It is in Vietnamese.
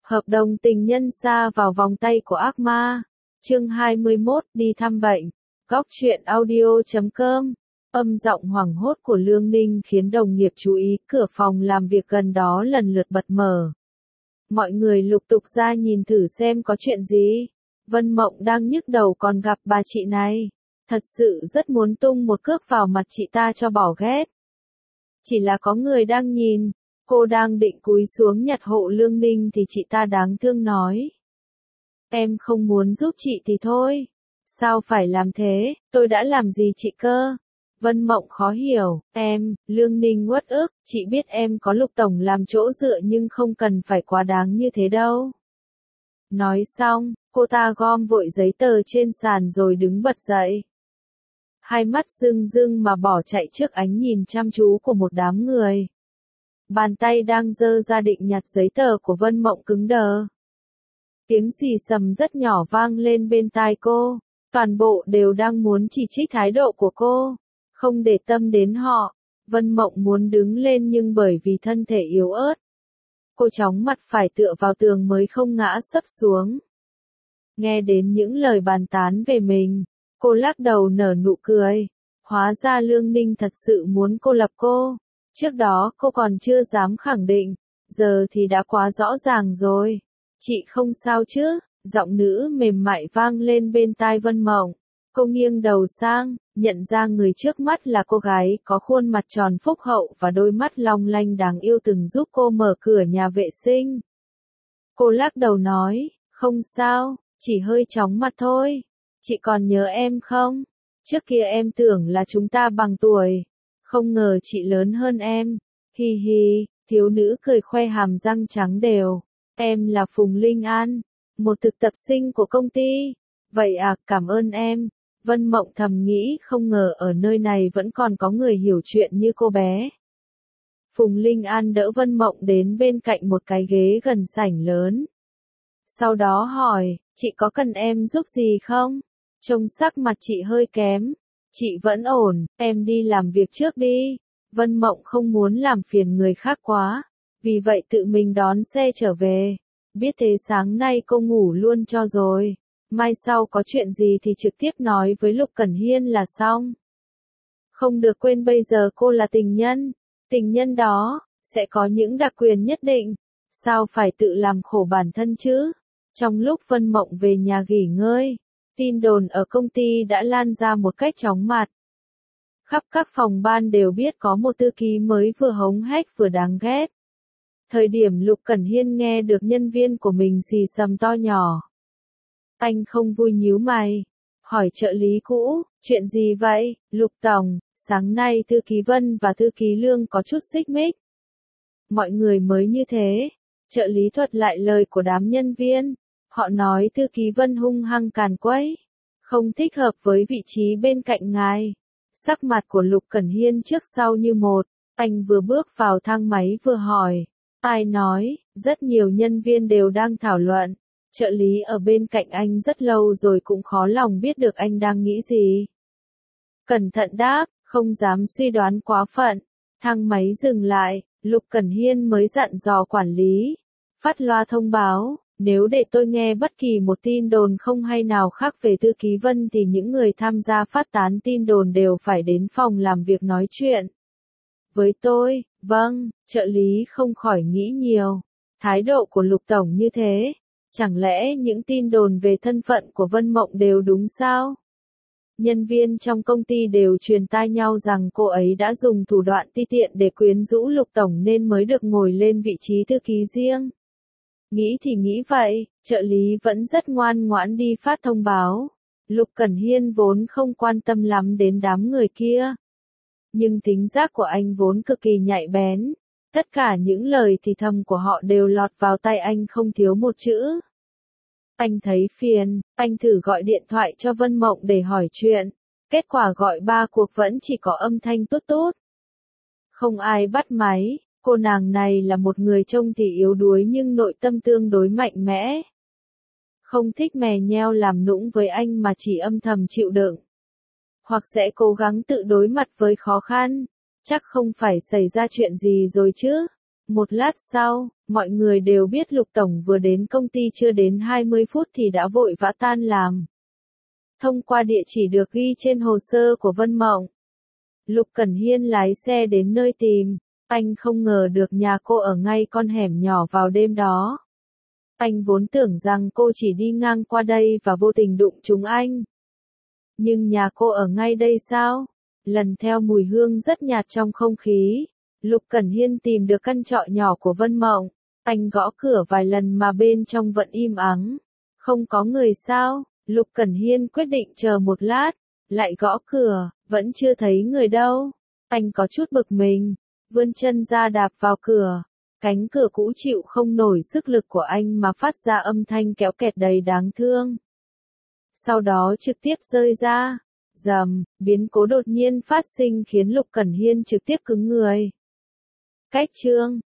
Hợp đồng tình nhân sa vào vòng tay của ác ma. Chương 21, đi thăm bệnh. Góc truyện audio.com. Âm giọng hoảng hốt của Lương Ninh khiến đồng nghiệp chú ý, cửa phòng làm việc gần đó lần lượt bật mở. Mọi người lục tục ra nhìn thử xem có chuyện gì. Vân Mộng đang nhức đầu còn gặp bà chị này. Thật sự rất muốn tung một cước vào mặt chị ta cho bỏ ghét. Chỉ là có người đang nhìn. Cô đang định cúi xuống nhặt hộ Lương Ninh thì chị ta đáng thương nói. Em không muốn giúp chị thì thôi. Sao phải làm thế, tôi đã làm gì chị cơ? Vân Mộng khó hiểu, Lương Ninh uất ức, chị biết em có Lục Tổng làm chỗ dựa nhưng không cần phải quá đáng như thế đâu. Nói xong, cô ta gom vội giấy tờ trên sàn rồi đứng bật dậy. Hai mắt rưng rưng mà bỏ chạy trước ánh nhìn chăm chú của một đám người. Bàn tay đang giơ ra định nhặt giấy tờ của Vân Mộng cứng đờ. Tiếng xì xầm rất nhỏ vang lên bên tai cô, toàn bộ đều đang muốn chỉ trích thái độ của cô, không để tâm đến họ. Vân Mộng muốn đứng lên nhưng bởi vì thân thể yếu ớt, cô chóng mặt phải tựa vào tường mới không ngã sấp xuống. Nghe đến những lời bàn tán về mình, cô lắc đầu nở nụ cười, hóa ra Lương Ninh thật sự muốn cô lập cô. Trước đó cô còn chưa dám khẳng định, giờ thì đã quá rõ ràng rồi. Chị không sao chứ? Giọng nữ mềm mại vang lên bên tai Vân Mộng. Cô nghiêng đầu sang, nhận ra người trước mắt là cô gái có khuôn mặt tròn phúc hậu và đôi mắt long lanh đáng yêu từng giúp cô mở cửa nhà vệ sinh. Cô lắc đầu nói, không sao, chỉ hơi chóng mặt thôi. Chị còn nhớ em không? Trước kia em tưởng là chúng ta bằng tuổi. Không ngờ chị lớn hơn em. Hi hi, thiếu nữ cười khoe hàm răng trắng đều. Em là Phùng Linh An, một thực tập sinh của công ty. Vậy à, cảm ơn em. Vân Mộng thầm nghĩ không ngờ ở nơi này vẫn còn có người hiểu chuyện như cô bé. Phùng Linh An đỡ Vân Mộng đến bên cạnh một cái ghế gần sảnh lớn. Sau đó hỏi, chị có cần em giúp gì không? Trông sắc mặt chị hơi kém. Chị vẫn ổn, em đi làm việc trước đi. Vân Mộng không muốn làm phiền người khác quá, vì vậy tự mình đón xe trở về. Biết thế sáng nay cô ngủ luôn cho rồi. Mai sau có chuyện gì thì trực tiếp nói với Lục Cẩn Hiên là xong. Không được quên bây giờ cô là tình nhân. Tình nhân đó, sẽ có những đặc quyền nhất định. Sao phải tự làm khổ bản thân chứ? Trong lúc Vân Mộng về nhà nghỉ ngơi, tin đồn ở công ty đã lan ra một cách chóng mặt. Khắp các phòng ban đều biết có một thư ký mới vừa hống hách vừa đáng ghét. Thời điểm Lục Cẩn Hiên nghe được nhân viên của mình xì xầm to nhỏ. Anh không vui nhíu mày, hỏi trợ lý cũ, chuyện gì vậy, Lục Tổng, sáng nay thư ký Vân và thư ký Lương có chút xích mích. Mọi người mới như thế, trợ lý thuật lại lời của đám nhân viên. Họ nói thư ký Vân hung hăng càn quấy, không thích hợp với vị trí bên cạnh ngài. Sắc mặt của Lục Cẩn Hiên trước sau như một, anh vừa bước vào thang máy vừa hỏi, ai nói, rất nhiều nhân viên đều đang thảo luận. Trợ lý ở bên cạnh anh rất lâu rồi cũng khó lòng biết được anh đang nghĩ gì. Cẩn thận đáp, không dám suy đoán quá phận. Thang máy dừng lại, Lục Cẩn Hiên mới dặn dò quản lý. Phát loa thông báo, nếu để tôi nghe bất kỳ một tin đồn không hay nào khác về thư ký Vân thì những người tham gia phát tán tin đồn đều phải đến phòng làm việc nói chuyện. Với tôi, vâng, trợ lý không khỏi nghĩ nhiều. Thái độ của Lục Tổng như thế. Chẳng lẽ những tin đồn về thân phận của Vân Mộng đều đúng sao? Nhân viên trong công ty đều truyền tai nhau rằng cô ấy đã dùng thủ đoạn ti tiện để quyến rũ Lục Tổng nên mới được ngồi lên vị trí thư ký riêng. Nghĩ thì nghĩ vậy, trợ lý vẫn rất ngoan ngoãn đi phát thông báo. Lục Cẩn Hiên vốn không quan tâm lắm đến đám người kia. Nhưng thính giác của anh vốn cực kỳ nhạy bén. Tất cả những lời thì thầm của họ đều lọt vào tai anh không thiếu một chữ. Anh thấy phiền, anh thử gọi điện thoại cho Vân Mộng để hỏi chuyện. Kết quả gọi 3 cuộc vẫn chỉ có âm thanh tút tút. Không ai bắt máy, cô nàng này là một người trông thì yếu đuối nhưng nội tâm tương đối mạnh mẽ. Không thích mè nheo làm nũng với anh mà chỉ âm thầm chịu đựng. Hoặc sẽ cố gắng tự đối mặt với khó khăn. Chắc không phải xảy ra chuyện gì rồi chứ. Một lát sau, mọi người đều biết Lục Tổng vừa đến công ty chưa đến 20 phút thì đã vội vã tan làm. Thông qua địa chỉ được ghi trên hồ sơ của Vân Mộng, Lục Cẩn Hiên lái xe đến nơi tìm. Anh không ngờ được nhà cô ở ngay con hẻm nhỏ vào đêm đó. Anh vốn tưởng rằng cô chỉ đi ngang qua đây và vô tình đụng trúng anh. Nhưng nhà cô ở ngay đây sao? Lần theo mùi hương rất nhạt trong không khí, Lục Cẩn Hiên tìm được căn trọ nhỏ của Vân Mộng. Anh gõ cửa vài lần mà bên trong vẫn im ắng. Không có người sao? Lục Cẩn Hiên quyết định chờ một lát, lại gõ cửa, vẫn chưa thấy người đâu. Anh có chút bực mình, vươn chân ra đạp vào cửa. Cánh cửa cũ chịu không nổi sức lực của anh mà phát ra âm thanh kéo kẹt đầy đáng thương. Sau đó trực tiếp rơi ra. Rầm, biến cố đột nhiên phát sinh khiến Lục Cẩn Hiên trực tiếp cứng người. Cách chương